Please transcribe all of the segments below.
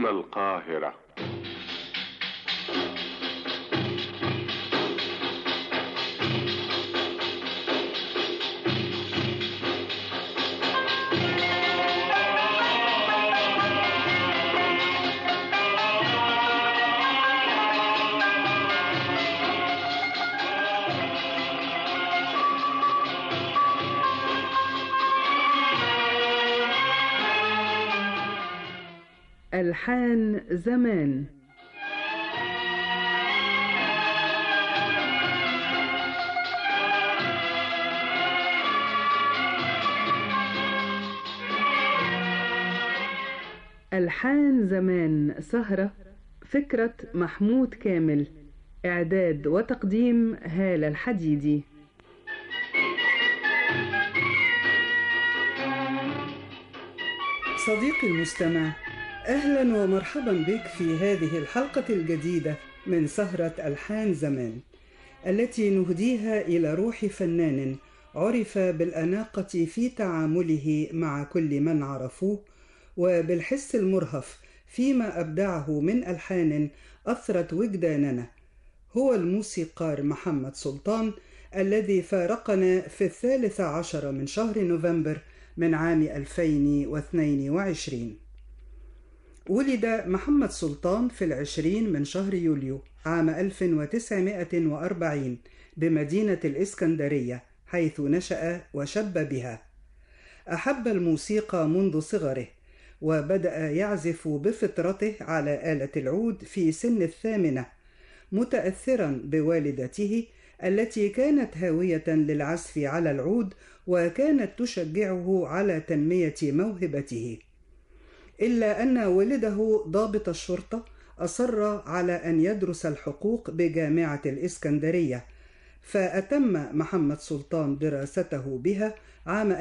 هنا القاهرة. ألحان زمان. ألحان زمان سهرة، فكرة محمود كامل، إعداد وتقديم هالة الحديدي. صديقي المستمع، أهلا ومرحبا بك في هذه الحلقة الجديدة من سهرة ألحان زمان، التي نهديها إلى روح فنان عرف بالأناقة في تعامله مع كل من عرفوه، وبالحس المرهف فيما أبدعه من ألحان أثرت وجداننا. هو الموسيقار محمد سلطان، الذي فارقنا في 13 من شهر نوفمبر من عام 2022. ولد محمد سلطان في 20 من شهر يوليو عام 1940 بمدينة الإسكندرية، حيث نشأ وشب بها. أحب الموسيقى منذ صغره، وبدأ يعزف بفطرته على آلة العود في سن 8، متأثرا بوالدته التي كانت هاوية للعزف على العود، وكانت تشجعه على تنمية موهبته. إلا أن والده ضابط الشرطة أصر على أن يدرس الحقوق بجامعة الإسكندرية، فأتم محمد سلطان دراسته بها عام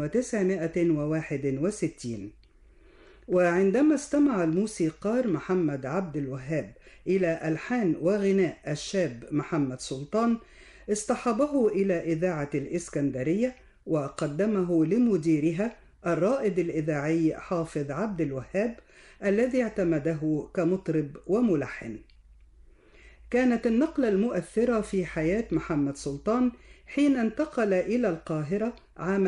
1961. وعندما استمع الموسيقار محمد عبد الوهاب إلى ألحان وغناء الشاب محمد سلطان، اصطحبه إلى إذاعة الإسكندرية وقدمه لمديرها الرائد الإذاعي حافظ عبد الوهاب، الذي اعتمده كمطرب وملحن. كانت النقلة المؤثرة في حياة محمد سلطان حين انتقل إلى القاهرة عام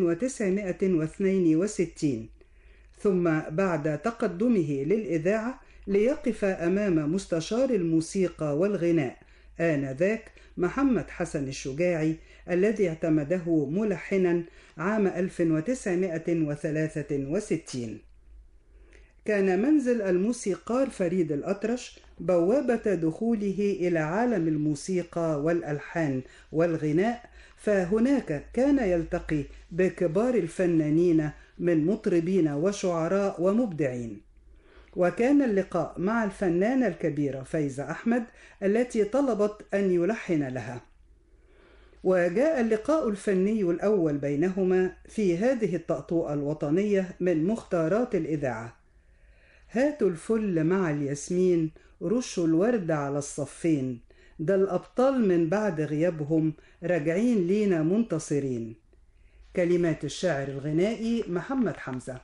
1962، ثم بعد تقدمه للإذاعة ليقف أمام مستشار الموسيقى والغناء آنذاك محمد حسن الشجاعي، الذي اعتمده ملحنا عام 1963. كان منزل الموسيقار فريد الأطرش بوابة دخوله إلى عالم الموسيقى والألحان والغناء، فهناك كان يلتقي بكبار الفنانين من مطربين وشعراء ومبدعين. وكان اللقاء مع الفنانة الكبيرة فايزة أحمد التي طلبت أن يلحن لها. وجاء اللقاء الفني الأول بينهما في هذه الطأطوءة الوطنية من مختارات الإذاعة: هاتوا الفل مع الياسمين، رشوا الورد على الصفين، ده الأبطال من بعد غيابهم راجعين لينا منتصرين. كلمات الشاعر الغنائي محمد حمزة.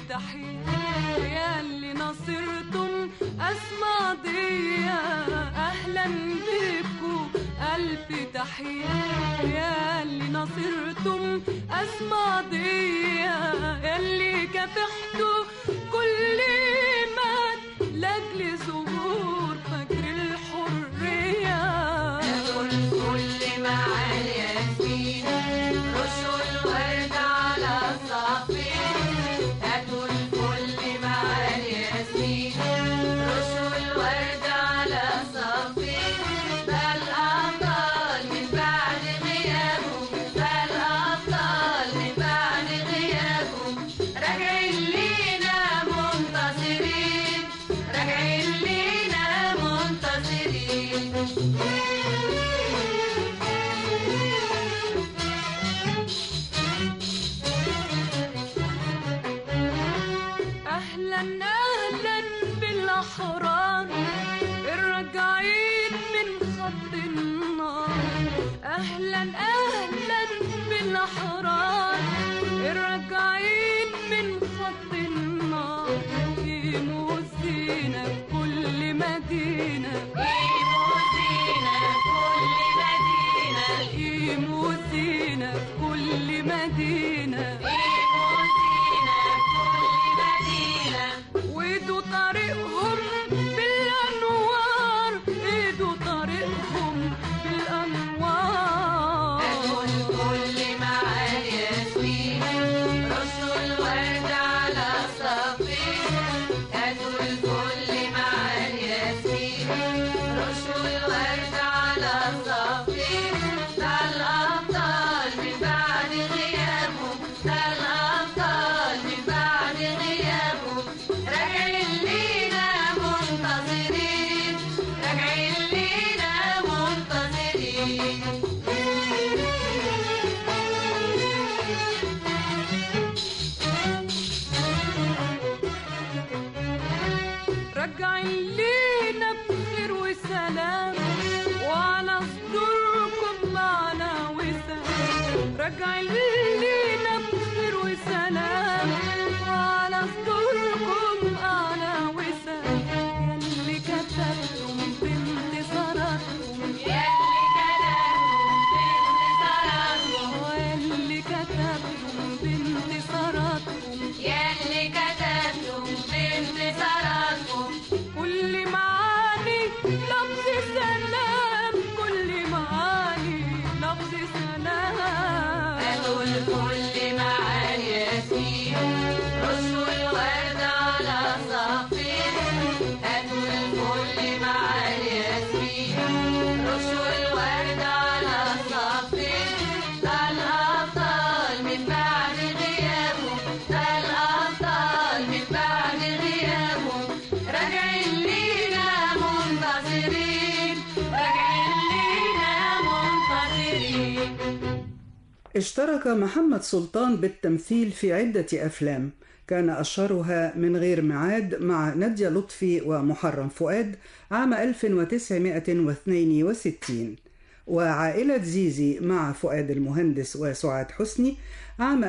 تحية ياللي نصرتم أسمى قضية، أهلا بكم ألف تحية ياللي نصرتم أسمى قضية، ياللي كافحتوا كل مات لأجل ظهور فجر الحرية. نقول كل معالي ياسمين رشوا الورد على الصفين، هاتوا الكل معالي ياسمين رشوا الورد على الصفين، ده الأبطال من بعد غيابهم، ده الأبطال من بعد غيابهم راجعين لينا منتصرين، راجعين لينا منتصرين. أهلا أهلا بالأحرار الراجعين من خط النار، أهلا أهلا بالأحرار الراجعين من خط النار، قيموا الزينة في كل مدينة، قيموا الزينة في كل مدينة، قيموا الزينة في كل مدينة، قيموا الزينة في كل مدينة. وإيدوا طريقهم بالأنوار، إيدوا طريقهم بالأنوار. هاتوا الكل معالي ياسمين رشوا الورد على الصفين، هاتوا الكل معالي ياسمين رشوا الورد على الصفين، ده الأبطال من بعد غيابهم، ده الأبطال من بعد غيابهم راجعين لينا منتصرين، راجعين لينا منتصرين. راجعين لينا بخير وسلام، وعلى صدوركم معنا وسام، راجعين لينا بخير وسلام، وعلى صدوركم معنا وسام، ياللي كتبتم بانتصاراتكم، ياللي كتبتم بانتصاراتكم، ياللي كتبتم بانتصاراتكم، ياللي كتبتم بانتصاراتكم. كل معاني لفظ سلام، كل معاني لفظ سلام. هاتوا الكل معالي ياسمين رشوا الورد على الصفين، هاتوا الكل معالي ياسمين رشوا الورد على الصفين، ده الأبطال من بعد غيابهم، ده الأبطال من بعد غيابهم راجعين لينا منتصرين، راجعين لينا منتصرين. اشترك محمد سلطان بالتمثيل في عدة أفلام، كان أشهرها من غير ميعاد مع نادية لطفي ومحرم فؤاد عام 1962، وعائلة زيزي مع فؤاد المهندس وسعاد حسني عام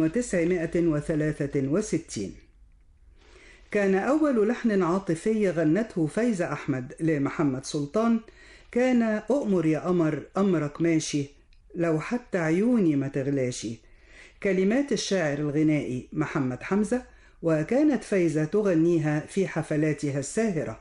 1963. كان أول لحن عاطفي غنته فايزة أحمد لمحمد سلطان كان أؤمر يا قمر أمرك ماشي لو حتى عيوني ما تغلاشي، كلمات الشاعر الغنائي محمد حمزة، وكانت فايزة تغنيها في حفلاتها الساهرة.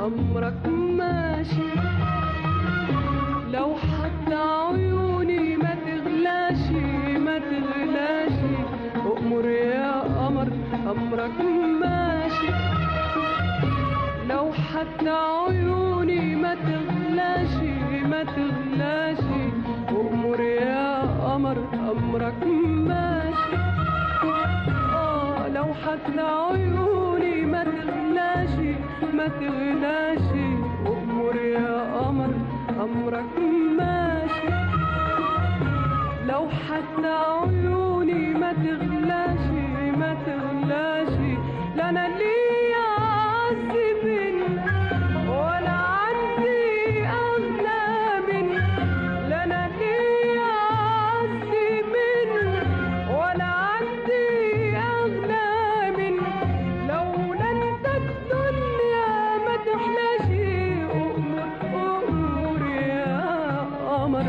أمرك ماشي لو حتى عيوني ما تغلاش ما تغلاش أؤمر يا قمر أمرك ماشي لو حتى عيوني ما تغلاش ما تغلاش أؤمر يا قمر أمرك ماشي لو حتى عيوني ما تغلاش ما تغلاش أؤمر يا قمر أمرك ماشي لو حتى عيوني ما تغلاش ما تغلاش لا أنا ليا عز منك ولا عندي أغلى منك لا أنا ليا عز منك ولا عندي أغلى منك لولا أنت الدنيا ما تحلاش أؤمر يا قمر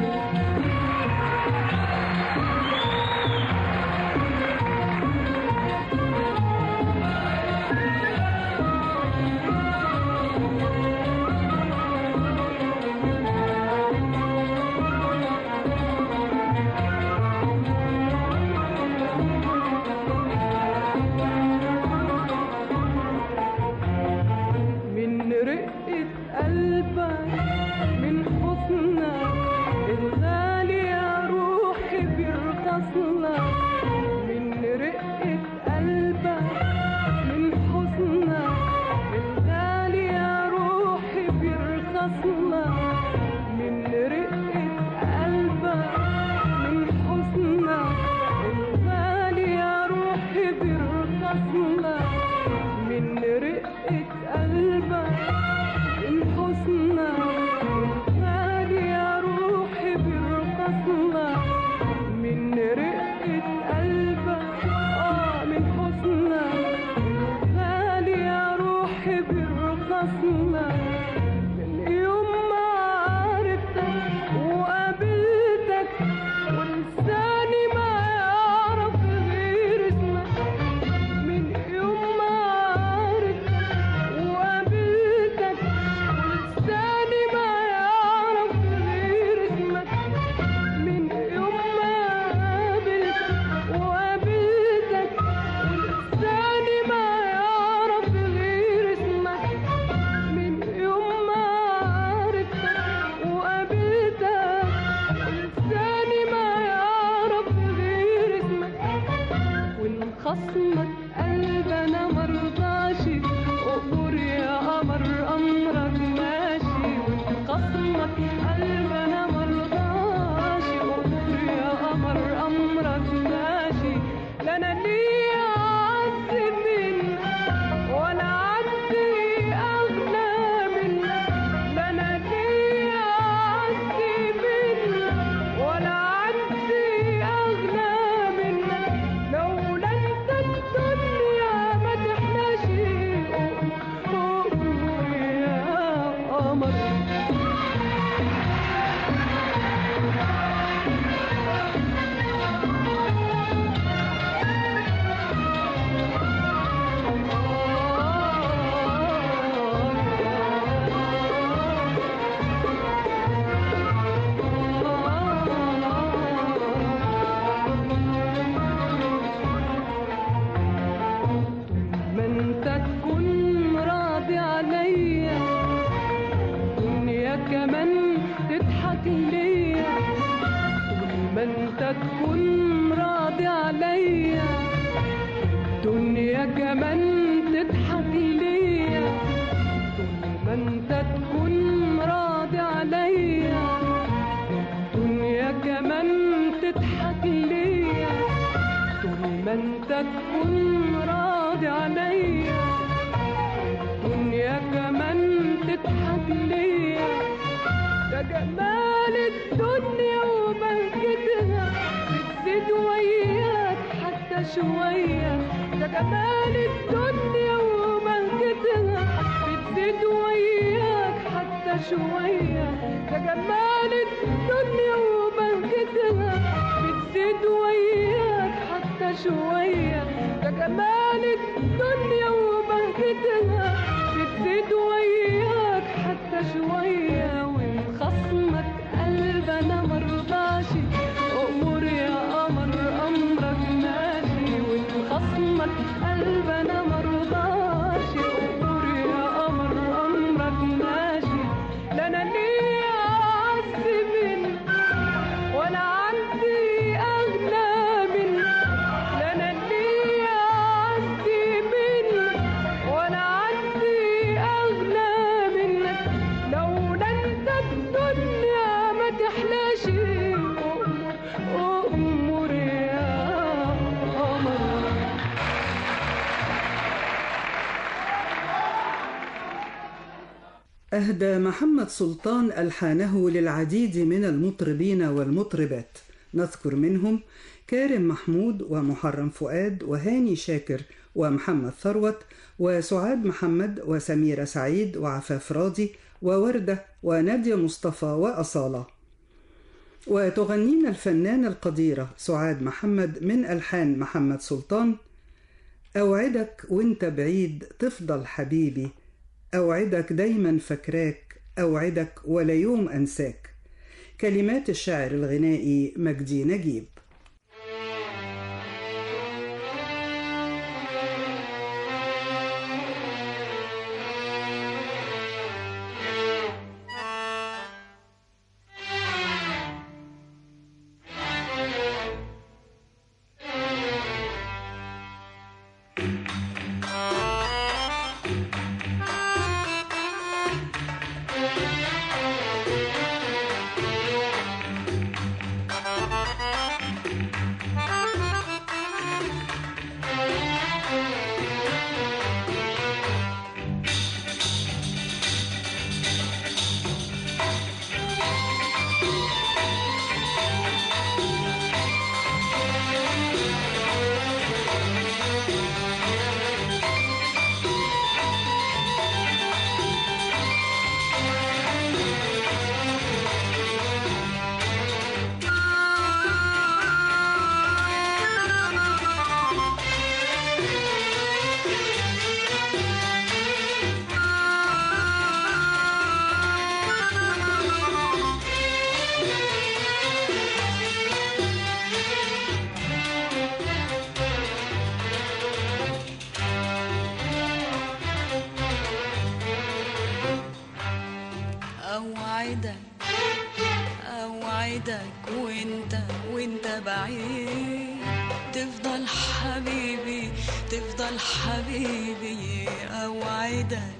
خصمك قلبنا مرضاش أؤمر يا قمر أمرك ماشي خصمك قلبنا مرضاش أؤمر يا قمر أمرك ماشي لا أنا ليا عز منك ولا عندي أغلى منك لا أنا ليا عز منك ولا عندي أغلى منك لولا أنت الدنيا ما تحلاش أؤمر يا قمر ما انت تكون راضي عليا الدنيا كمان تضحك ليا طول ما انت تكون راضي عليا الدنيا كمان تضحك ليا طول ما انت تكون راضي عليا الدنيا كمان تضحك ليا طول ما انت تكون راضي عليا الدنيا كمان تضحك ليا ده جمال الدنيا وبهجتها بتزيد وياك حتى شوية ده جمال الدنيا وبهجتها بتزيد وياك حتى شوية ده جمال الدنيا وبهجتها بتزيد وياك حتى شوية ده جمال الدنيا وبهجتها بتزيد وياك حتى شوية وإن خصمك قلب أنا مرضاش أؤمر يا قمر أمرك ماشي وإن خصمك قلب أنا مرضاش أؤمر يا قمر أمرك ماشي لا أنا ليا أعز منك ولا عندي أغلى منك لا أنا ليا أعز منك ولا عندي أغلى منك لولا أنت الدنيا ما تحلاش أؤمر يا قمر. أهدى محمد سلطان ألحانه للعديد من المطربين والمطربات، نذكر منهم كارم محمود ومحرم فؤاد وهاني شاكر ومحمد ثروت وسعاد محمد وسميرة سعيد وعفاف راضي ووردة ونادية مصطفى وأصالة. وتغنينا الفنانة القديرة سعاد محمد من ألحان محمد سلطان: أوعدك وانت بعيد تفضل حبيبي، أوعدك دايما فكراك، أوعدك ولا يوم أنساك. كلمات الشاعر الغنائي مجدي نجيب. أوعدك وانت بعيد تفضل حبيبي تفضل حبيبي. أوعدك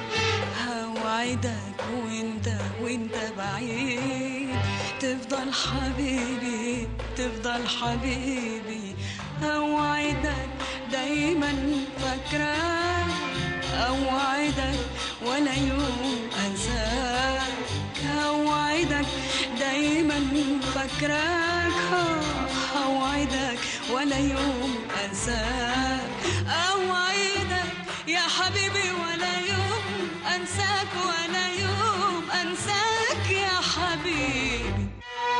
وانت بعيد تفضل حبيبي تفضل حبيبي. أوعدك دايما فاكراك، أوعدك ولا يوم أنساك. أوعدك دايما فاكراك، أوعدك ولا يوم أنساك. أوعدك يا حبيبي ولا يوم أنساك، ولا يوم أنساك يا حبيبي.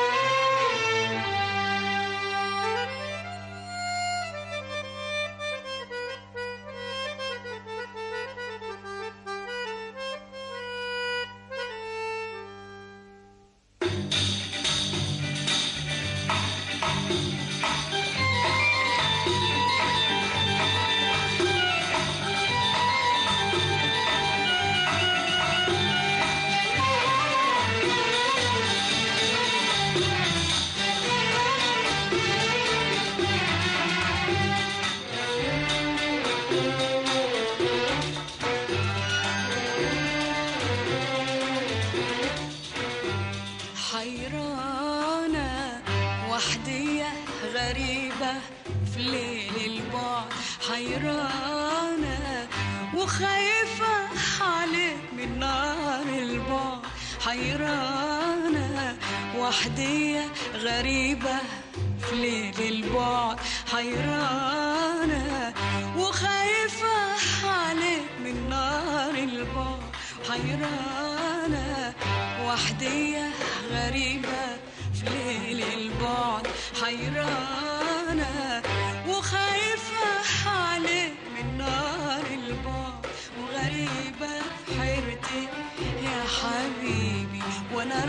حيرانة وحدية غريبة في ليل البعد، حيرانة وخايفة عليك من نار البعد. حيرانة وحدية غريبة في ليل البعد، حيرانة وخايفة عليك من نار البعد. حيرانة وحدية غريبة في ليل البعد، حيرانة وخايفة عليك من نار البعد. وغريبة في حيرتي يا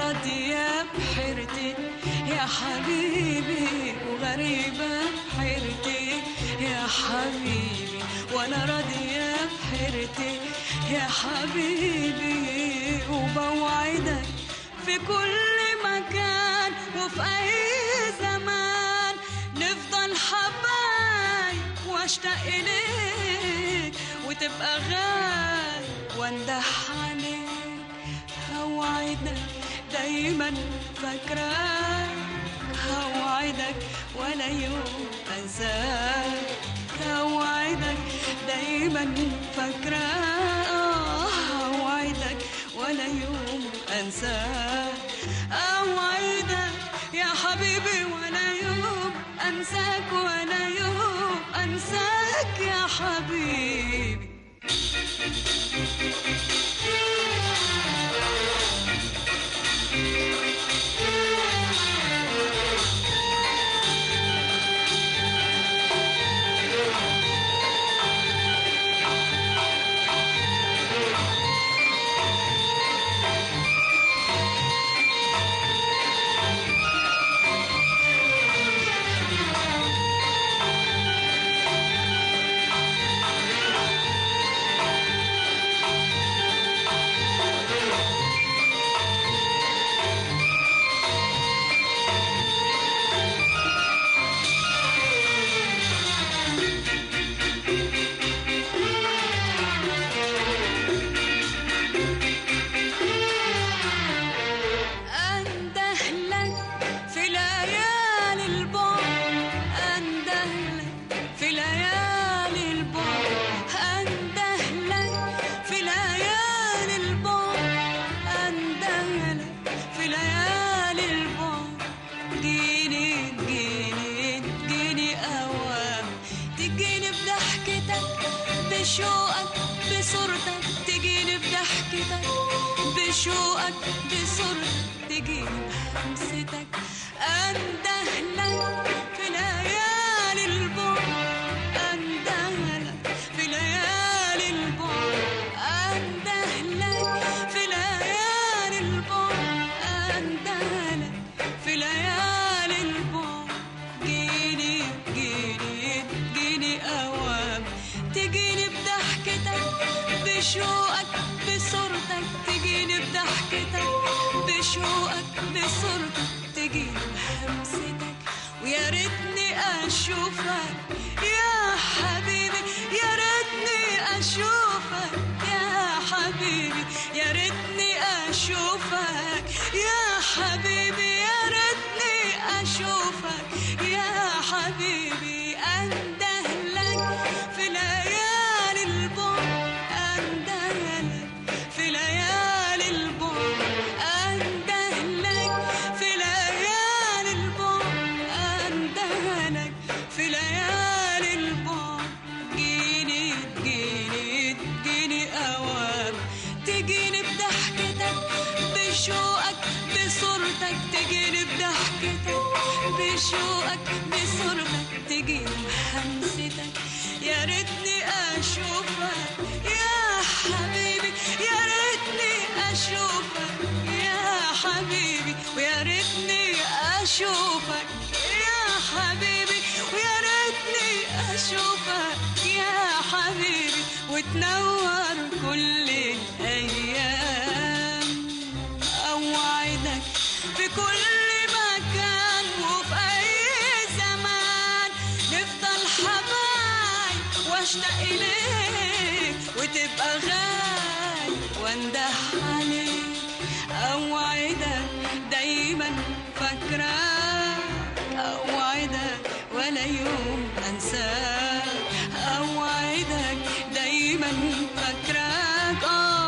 راضية بحيرتي يا حبيبي وغريبة بحيرتي يا حبيبي، وأنا راضية بحيرتي يا حبيبي، وبوعدك في كل مكان وفي أي زمان نفضل حبايب واشتاق إليك وتبقى غالي واندح عليك. هوعدك دايما فاكراك، هوعدك ولا يوم أنساك، هوعدك دايما فاكراك، هوعدك ولا يوم أنساك، أوعدك يا حبيبي ولا يوم أنساك، ولا يوم أنساك يا حبيبي. بشوقك بصورتك تجيني بضحكتك، بشوقك بصورتك تجيني بحمستك، أندهلك في ليالي البعد، أندهلك في ليالي البعد، أندهلك في ليالي البعد، أندهلك في ليالي البعد. جيني جيني جيني أوام تجيني بضحكتك، بشوقك بصورتك تجيني بضحكتك، بشوقك بصورتك تجيني بحمستك، ويا ريتني أشوفك يا حبيبي، يا ريتني أشوفك يا حبيبي، يا ريتني أشوفك يا حبيبي، يا ريتني أشوفك يا حبيبي، أندهلك في ليالي البعد، أندهلك في ليالي البعد، أندهلك في ليالي البعد، أندهلك في ليالي البعد. جيني تجيني تجيني أوام تجيني بضحكتك، بشوقك بصورتك تجيني بضحكتك، بشوقك بصورتك تجيني بحمستك، يا ريتني أشوفك يا حبيبي، يا ريتني أشوفك يا حبيبي، ويا ريتني أشوفك يا حبيبي، ويا ريتني أشوفك يا حبيبي، وتنور كل الأيام. أوعدك في كل مكان وفي أي زمان نفضل حبايب واشتاق إليك وتبقى غالي وانده عليك. أوعدك دايما فاكراك، أوعدك ولا يوم أنساك، أوعدك دايما فاكراك،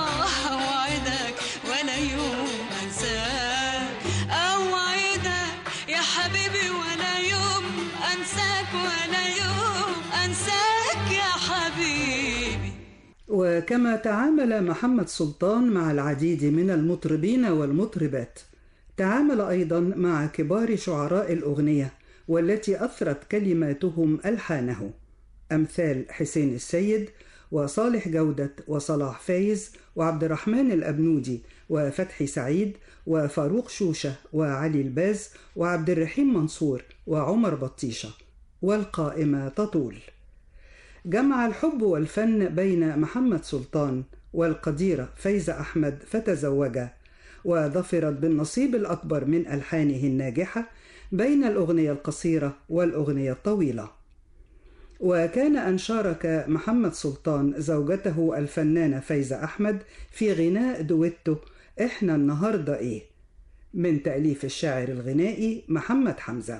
أوعدك ولا يوم أنساك، أوعدك يا حبيبي ولا يوم أنساك، ولا يوم أنساك يا حبيبي. وكما تعامل محمد سلطان مع العديد من المطربين والمطربات، تعامل أيضا مع كبار شعراء الأغنية والتي أثرت كلماتهم ألحانه، أمثال حسين السيد وصالح جودة وصلاح فايز وعبد الرحمن الأبنودي وفتحي سعيد وفاروق شوشة وعلي الباز وعبد الرحيم منصور وعمر بطيشة. والقائمة تطول. جمع الحب والفن بين محمد سلطان والقديرة فايزة أحمد فتزوجا، وظفرت بالنصيب الأكبر من ألحانه الناجحة بين الأغنية القصيرة والأغنية الطويلة. وكان أن شارك محمد سلطان زوجته الفنانة فايزة أحمد في غناء دويتو إحنا النهاردة إيه، من تأليف الشاعر الغنائي محمد حمزة.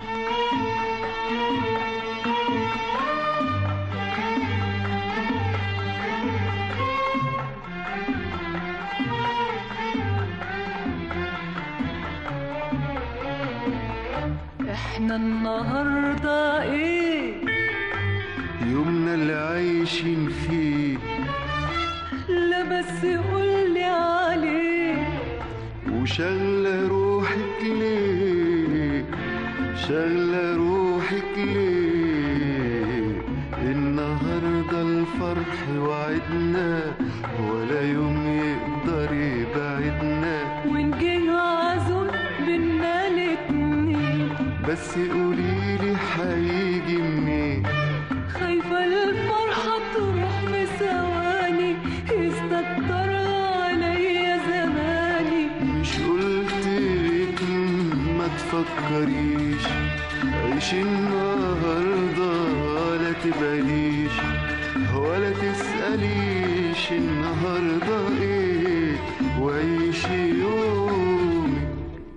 احنا النهاردة ايه، يومنا اللي عايشين فيه، لا بس قولي عليه. وشغلة روحك ليه، شغلة روحك ليه، النهاردة الفرح وعدنا ولا يوم يقدر يبعدنا، ونجي عزول بينا الاتنين، بس قوليلي هيجي منين، خايفة الفرحة تروح في ثواني، يستكتر عليا زماني. مش قلتلك ما تفكريش، عيش النهاردة ولا تباليش، ولا تسأليش النهاردة ايه، وعيشي يومك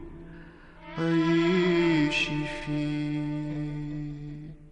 عيشي فيه.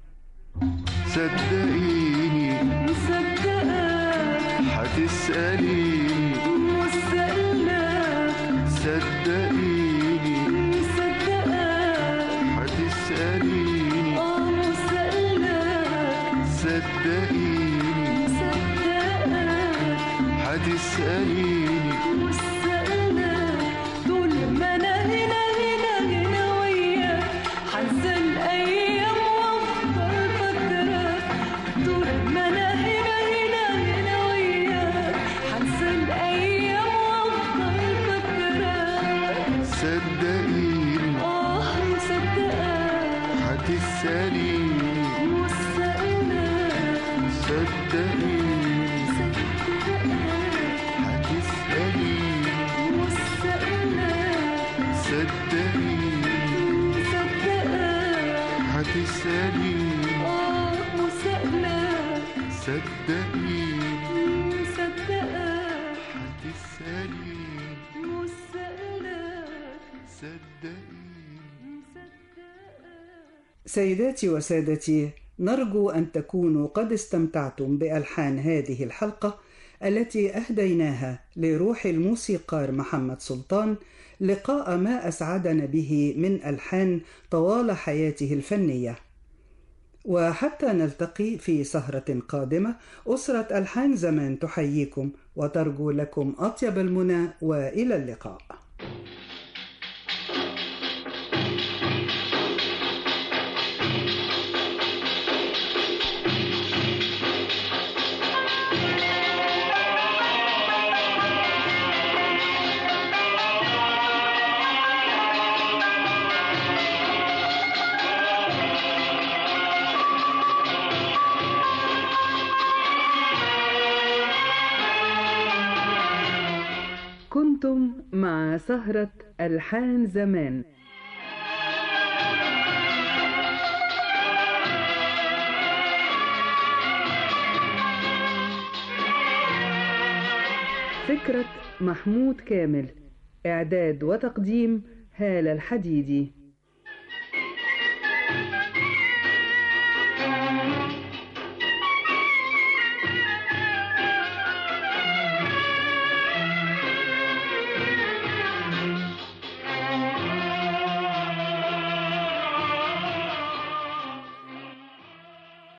صدقيني مصدقاك، هتسأليني مستقلاك، صدقيني مصدقاك، هتسأليني مستقلاك، صدقيني مصدقاك، هتسأليني مستقلاك. طول ما انا هنا هنا هنا وياك، حنسى الايام وافضل فاكراك. طول ما انا هنا هنا هنا وياك، حنسى الايام وافضل فاكراك. صدقيني مصدقاك، هتسأليني مستقلاك، صدقيني هتسأليني مستقلاك، صدقيني مصدقاك، هتسأليني مستقلاك، صدقيني مصدقاك، هتسأليني مستقلاك، صدقيني. سيداتي وسادتي، نرجو أن تكونوا قد استمتعتم بألحان هذه الحلقة التي أهديناها لروح الموسيقار محمد سلطان، لقاء ما أسعدنا به من ألحان طوال حياته الفنية. وحتى نلتقي في سهرة قادمة، أسرة ألحان زمان تحييكم وترجو لكم أطيب المنى، وإلى اللقاء. كنتم مع سهرة ألحان زمان. فكرة محمود كامل، إعداد وتقديم هالة الحديدي.